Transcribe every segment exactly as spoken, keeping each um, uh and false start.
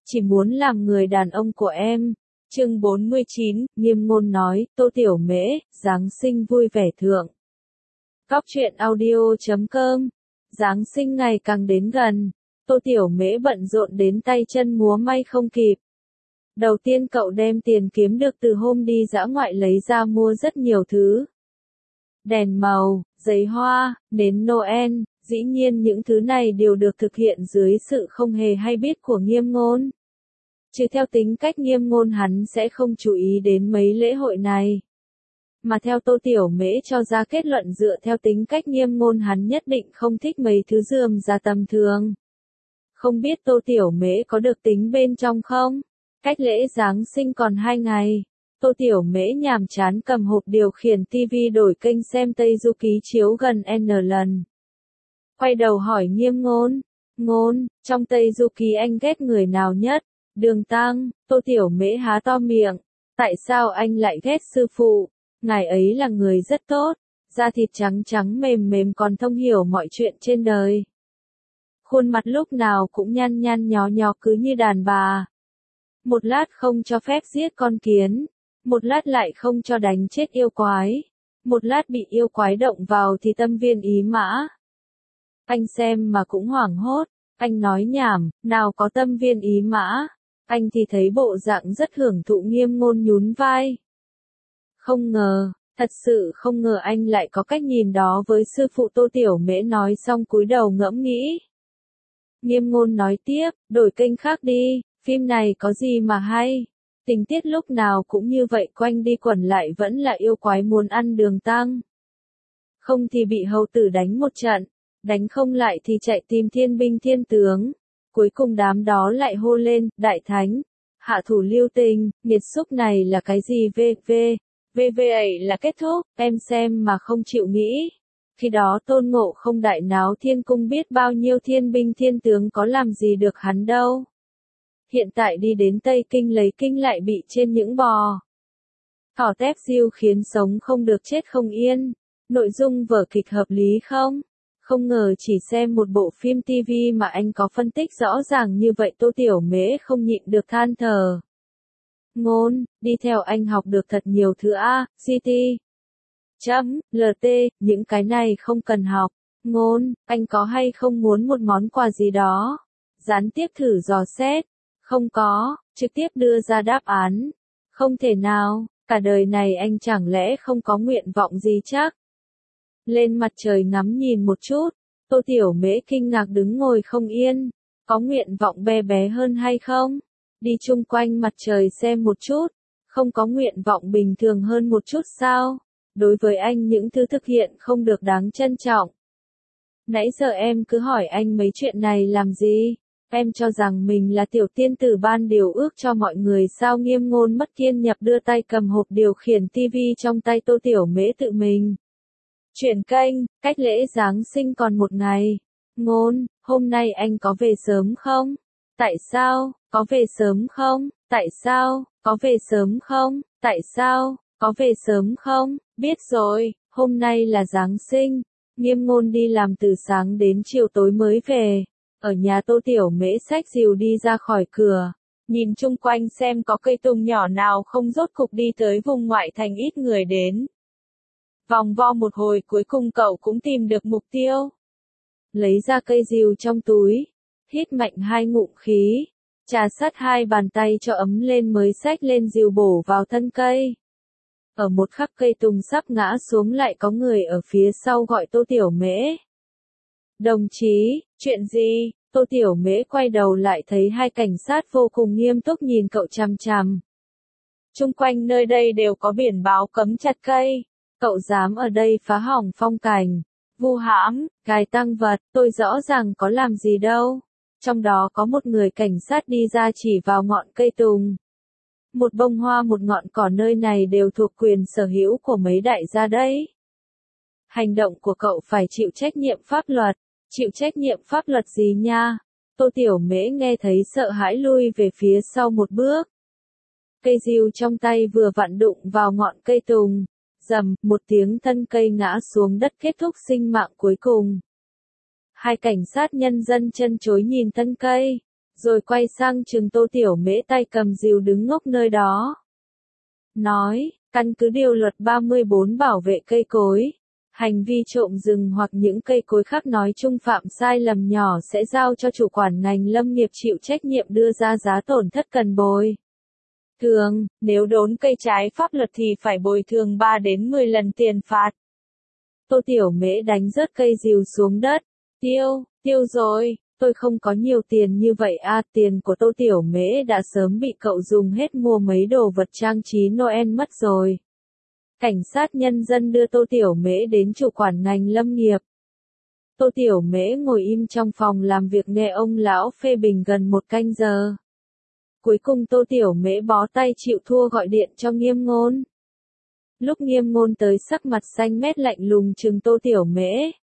chỉ muốn làm người đàn ông của em. Chương bốn mươi chín, Nghiêm Ngôn nói, Tô Tiểu Mễ, Giáng sinh vui vẻ thượng. Cóc truyện audio chấm com. Giáng sinh ngày càng đến gần, Tô Tiểu Mễ bận rộn đến tay chân múa may không kịp. Đầu tiên cậu đem tiền kiếm được từ hôm đi dã ngoại lấy ra mua rất nhiều thứ. Đèn màu, giấy hoa, nến Noel, dĩ nhiên những thứ này đều được thực hiện dưới sự không hề hay biết của Nghiêm Ngôn. Chứ theo tính cách Nghiêm Ngôn hắn sẽ không chú ý đến mấy lễ hội này. Mà theo Tô Tiểu Mễ cho ra kết luận dựa theo tính cách Nghiêm Ngôn hắn nhất định không thích mấy thứ rườm rà tầm thường. Không biết Tô Tiểu Mễ có được tính bên trong không? Cách lễ Giáng sinh còn hai ngày. Tô Tiểu Mễ nhàm chán cầm hộp điều khiển tivi đổi kênh xem Tây Du Ký chiếu gần N lần. Quay đầu hỏi Nghiêm Ngôn, Ngôn, trong Tây Du Ký anh ghét người nào nhất? Đường Tăng. Tô Tiểu Mễ há to miệng, tại sao anh lại ghét sư phụ? Ngài ấy là người rất tốt, da thịt trắng trắng mềm mềm còn thông hiểu mọi chuyện trên đời. Khuôn mặt lúc nào cũng nhăn nhăn nhó nhó cứ như đàn bà. Một lát không cho phép giết con kiến, một lát lại không cho đánh chết yêu quái, một lát bị yêu quái động vào thì tâm viên ý mã. Anh xem mà cũng hoảng hốt, anh nói nhảm, nào có tâm viên ý mã, anh thì thấy bộ dạng rất hưởng thụ. Nghiêm Ngôn nhún vai. Không ngờ, thật sự không ngờ anh lại có cách nhìn đó với sư phụ. Tô Tiểu Mễ nói xong cúi đầu ngẫm nghĩ. Nghiêm Ngôn nói tiếp, đổi kênh khác đi, phim này có gì mà hay. Tình tiết lúc nào cũng như vậy, quanh đi quẩn lại vẫn là yêu quái muốn ăn Đường Tăng. Không thì bị hầu tử đánh một trận, đánh không lại thì chạy tìm thiên binh thiên tướng. Cuối cùng đám đó lại hô lên, đại thánh, hạ thủ lưu tình, nghiệt xúc này là cái gì? vv, vv ấy là kết thúc, em xem mà không chịu nghĩ. Khi đó Tôn Ngộ Không đại náo thiên cung biết bao nhiêu thiên binh thiên tướng có làm gì được hắn đâu. Hiện tại đi đến Tây Kinh lấy kinh lại bị trên những bò thỏ tép diêu khiến sống không được chết không yên. Nội dung vở kịch hợp lý không? Không ngờ chỉ xem một bộ phim tivi mà anh có phân tích rõ ràng như vậy. Tô Tiểu Mễ không nhịn được than thở. Ngôn, đi theo anh học được thật nhiều thứ A, ct. Chấm, lt, những cái này không cần học. Ngôn, anh có hay không muốn một món quà gì đó? Gián tiếp thử dò xét. Không có, trực tiếp đưa ra đáp án. Không thể nào, cả đời này anh chẳng lẽ không có nguyện vọng gì chắc? Lên mặt trời ngắm nhìn một chút, Tô Tiểu Mễ kinh ngạc đứng ngồi không yên. Có nguyện vọng bé bé hơn hay không? Đi chung quanh mặt trời xem một chút, không có nguyện vọng bình thường hơn một chút sao? Đối với anh những thứ thực hiện không được đáng trân trọng. Nãy giờ em cứ hỏi anh mấy chuyện này làm gì? Em cho rằng mình là tiểu tiên tử ban điều ước cho mọi người sao? Nghiêm Ngôn mất kiên nhẫn đưa tay cầm hộp điều khiển tivi trong tay. Tô Tiểu Mễ tự mình chuyển kênh, cách lễ Giáng sinh còn một ngày. Ngôn, hôm nay anh có về sớm không? Tại sao? Có về sớm không? Tại sao? Có về sớm không? Tại sao? Có về sớm không? Biết rồi, hôm nay là Giáng sinh. Nghiêm Ngôn đi làm từ sáng đến chiều tối mới về. Ở nhà Tô Tiểu Mễ xách rìu đi ra khỏi cửa, nhìn chung quanh xem có cây tùng nhỏ nào không. Rốt cục đi tới vùng ngoại thành ít người đến. Vòng vo một hồi cuối cùng cậu cũng tìm được mục tiêu. Lấy ra cây rìu trong túi, hít mạnh hai ngụm khí, trà sát hai bàn tay cho ấm lên mới xách lên rìu bổ vào thân cây. Ở một khắc cây tùng sắp ngã xuống lại có người ở phía sau gọi Tô Tiểu Mễ. Đồng chí, chuyện gì? Tô Tiểu Mễ quay đầu lại thấy hai cảnh sát vô cùng nghiêm túc nhìn cậu chằm chằm. Chung quanh nơi đây đều có biển báo cấm chặt cây. Cậu dám ở đây phá hỏng phong cảnh, vu hãm, cài tăng vật, tôi rõ ràng có làm gì đâu. Trong đó có một người cảnh sát đi ra chỉ vào ngọn cây tùng. Một bông hoa một ngọn cỏ nơi này đều thuộc quyền sở hữu của mấy đại gia đấy. Hành động của cậu phải chịu trách nhiệm pháp luật. Chịu trách nhiệm pháp luật gì nha? Tô Tiểu Mễ nghe thấy sợ hãi lui về phía sau một bước. Cây rìu trong tay vừa vặn đụng vào ngọn cây tùng. Rầm, một tiếng thân cây ngã xuống đất kết thúc sinh mạng cuối cùng. Hai cảnh sát nhân dân chân chối nhìn thân cây. rồi quay sang chừng Tô Tiểu Mễ tay cầm rìu đứng ngốc nơi đó. Nói, căn cứ điều luật ba mươi bốn bảo vệ cây cối, hành vi trộm rừng hoặc những cây cối khác nói chung phạm sai lầm nhỏ sẽ giao cho chủ quản ngành lâm nghiệp chịu trách nhiệm đưa ra giá tổn thất cần bồi thường, nếu đốn cây trái pháp luật thì phải bồi thường ba đến mười lần tiền phạt. Tô Tiểu Mễ đánh rớt cây rìu xuống đất. Tiêu, tiêu rồi, tôi không có nhiều tiền như vậy à, tiền của Tô Tiểu Mễ đã sớm bị cậu dùng hết mua mấy đồ vật trang trí Noel mất rồi. Cảnh sát nhân dân đưa Tô Tiểu Mễ đến chủ quản ngành lâm nghiệp. Tô Tiểu Mễ ngồi im trong phòng làm việc nghe ông lão phê bình gần một canh giờ. Cuối cùng Tô Tiểu Mễ bó tay chịu thua gọi điện cho Nghiêm Ngôn. Lúc Nghiêm Ngôn tới sắc mặt xanh mét lạnh lùng trừng Tô Tiểu Mễ.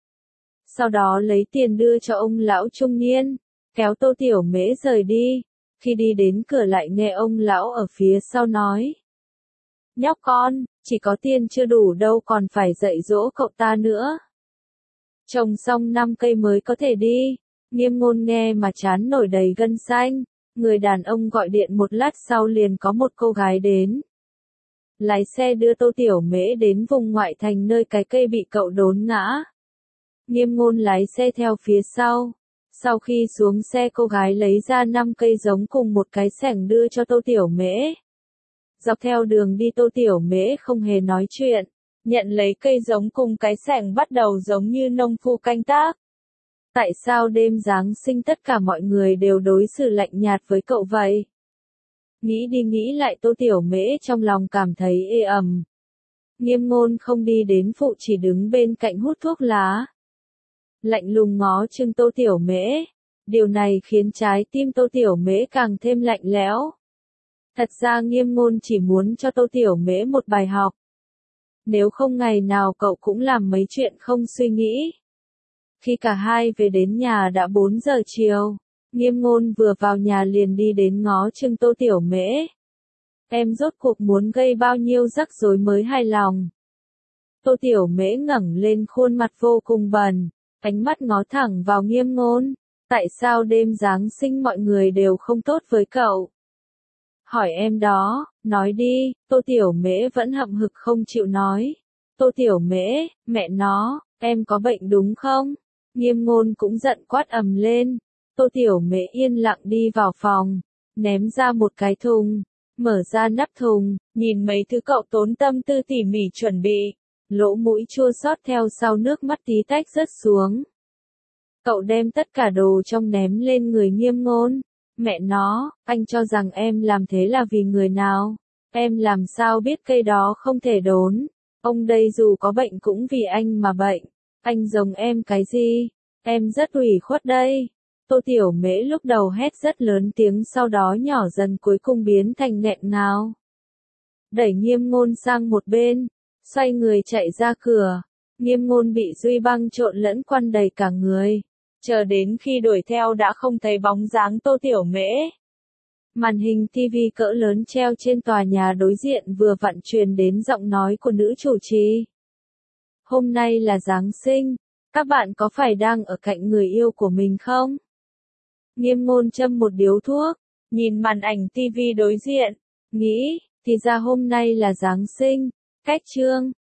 Sau đó lấy tiền đưa cho ông lão trung niên, kéo Tô Tiểu Mễ rời đi. Khi đi đến cửa lại nghe ông lão ở phía sau nói. Nhóc con, chỉ có tiền chưa đủ đâu còn phải dạy dỗ cậu ta nữa. Trồng xong năm cây mới có thể đi. Nghiêm Ngôn nghe mà trán nổi đầy gân xanh. Người đàn ông gọi điện một lát sau liền có một cô gái đến. Lái xe đưa Tô Tiểu Mễ đến vùng ngoại thành nơi cái cây bị cậu đốn ngã. Nghiêm Ngôn lái xe theo phía sau. Sau khi xuống xe cô gái lấy ra năm cây giống cùng một cái xẻng đưa cho Tô Tiểu Mễ. Dọc theo đường đi Tô Tiểu Mễ không hề nói chuyện, nhận lấy cây giống cùng cái xẻng bắt đầu giống như nông phu canh tác. Tại sao đêm Giáng sinh tất cả mọi người đều đối xử lạnh nhạt với cậu vậy? Nghĩ đi nghĩ lại Tô Tiểu Mễ trong lòng cảm thấy ê ẩm. Nghiêm Ngôn không đi đến phụ chỉ đứng bên cạnh hút thuốc lá. Lạnh lùng ngó chừng Tô Tiểu Mễ. Điều này khiến trái tim Tô Tiểu Mễ càng thêm lạnh lẽo. Thật ra Nghiêm Ngôn chỉ muốn cho Tô Tiểu Mễ một bài học. Nếu không ngày nào cậu cũng làm mấy chuyện không suy nghĩ. Khi cả hai về đến nhà đã bốn giờ chiều, Nghiêm Ngôn vừa vào nhà liền đi đến ngó chừng Tô Tiểu Mễ. Em rốt cuộc muốn gây bao nhiêu rắc rối mới hài lòng? Tô Tiểu Mễ ngẩng lên khuôn mặt vô cùng bần, ánh mắt ngó thẳng vào Nghiêm Ngôn. Tại sao đêm Giáng sinh mọi người đều không tốt với cậu? Hỏi em đó, nói đi. Tô Tiểu Mễ vẫn hậm hực không chịu nói. Tô Tiểu Mễ, mẹ nó, em có bệnh đúng không? Nghiêm Ngôn cũng giận quát ầm lên. Tô Tiểu Mễ yên lặng đi vào phòng, ném ra một cái thùng, mở ra nắp thùng, nhìn mấy thứ cậu tốn tâm tư tỉ mỉ chuẩn bị, lỗ mũi chua xót theo sau nước mắt tí tách rớt xuống. Cậu đem tất cả đồ trong ném lên người Nghiêm Ngôn. Mẹ nó, anh cho rằng em làm thế là vì người nào? Em làm sao biết cây đó không thể đốn? Ông đây dù có bệnh cũng vì anh mà bệnh. Anh giống em cái gì? Em rất ủy khuất đây. Tô Tiểu Mễ lúc đầu hét rất lớn tiếng sau đó nhỏ dần cuối cùng biến thành nghẹn ngào. Đẩy Nghiêm Ngôn sang một bên, xoay người chạy ra cửa. Nghiêm Ngôn bị duy băng trộn lẫn quăn đầy cả người. Chờ đến khi đuổi theo đã không thấy bóng dáng Tô Tiểu Mễ. Màn hình ti vi cỡ lớn treo trên tòa nhà đối diện vừa vặn truyền đến giọng nói của nữ chủ trì. Hôm nay là Giáng sinh, các bạn có phải đang ở cạnh người yêu của mình không? Nghiêm Ngôn châm một điếu thuốc, nhìn màn ảnh ti vi đối diện, nghĩ, thì ra hôm nay là Giáng sinh, cách chương.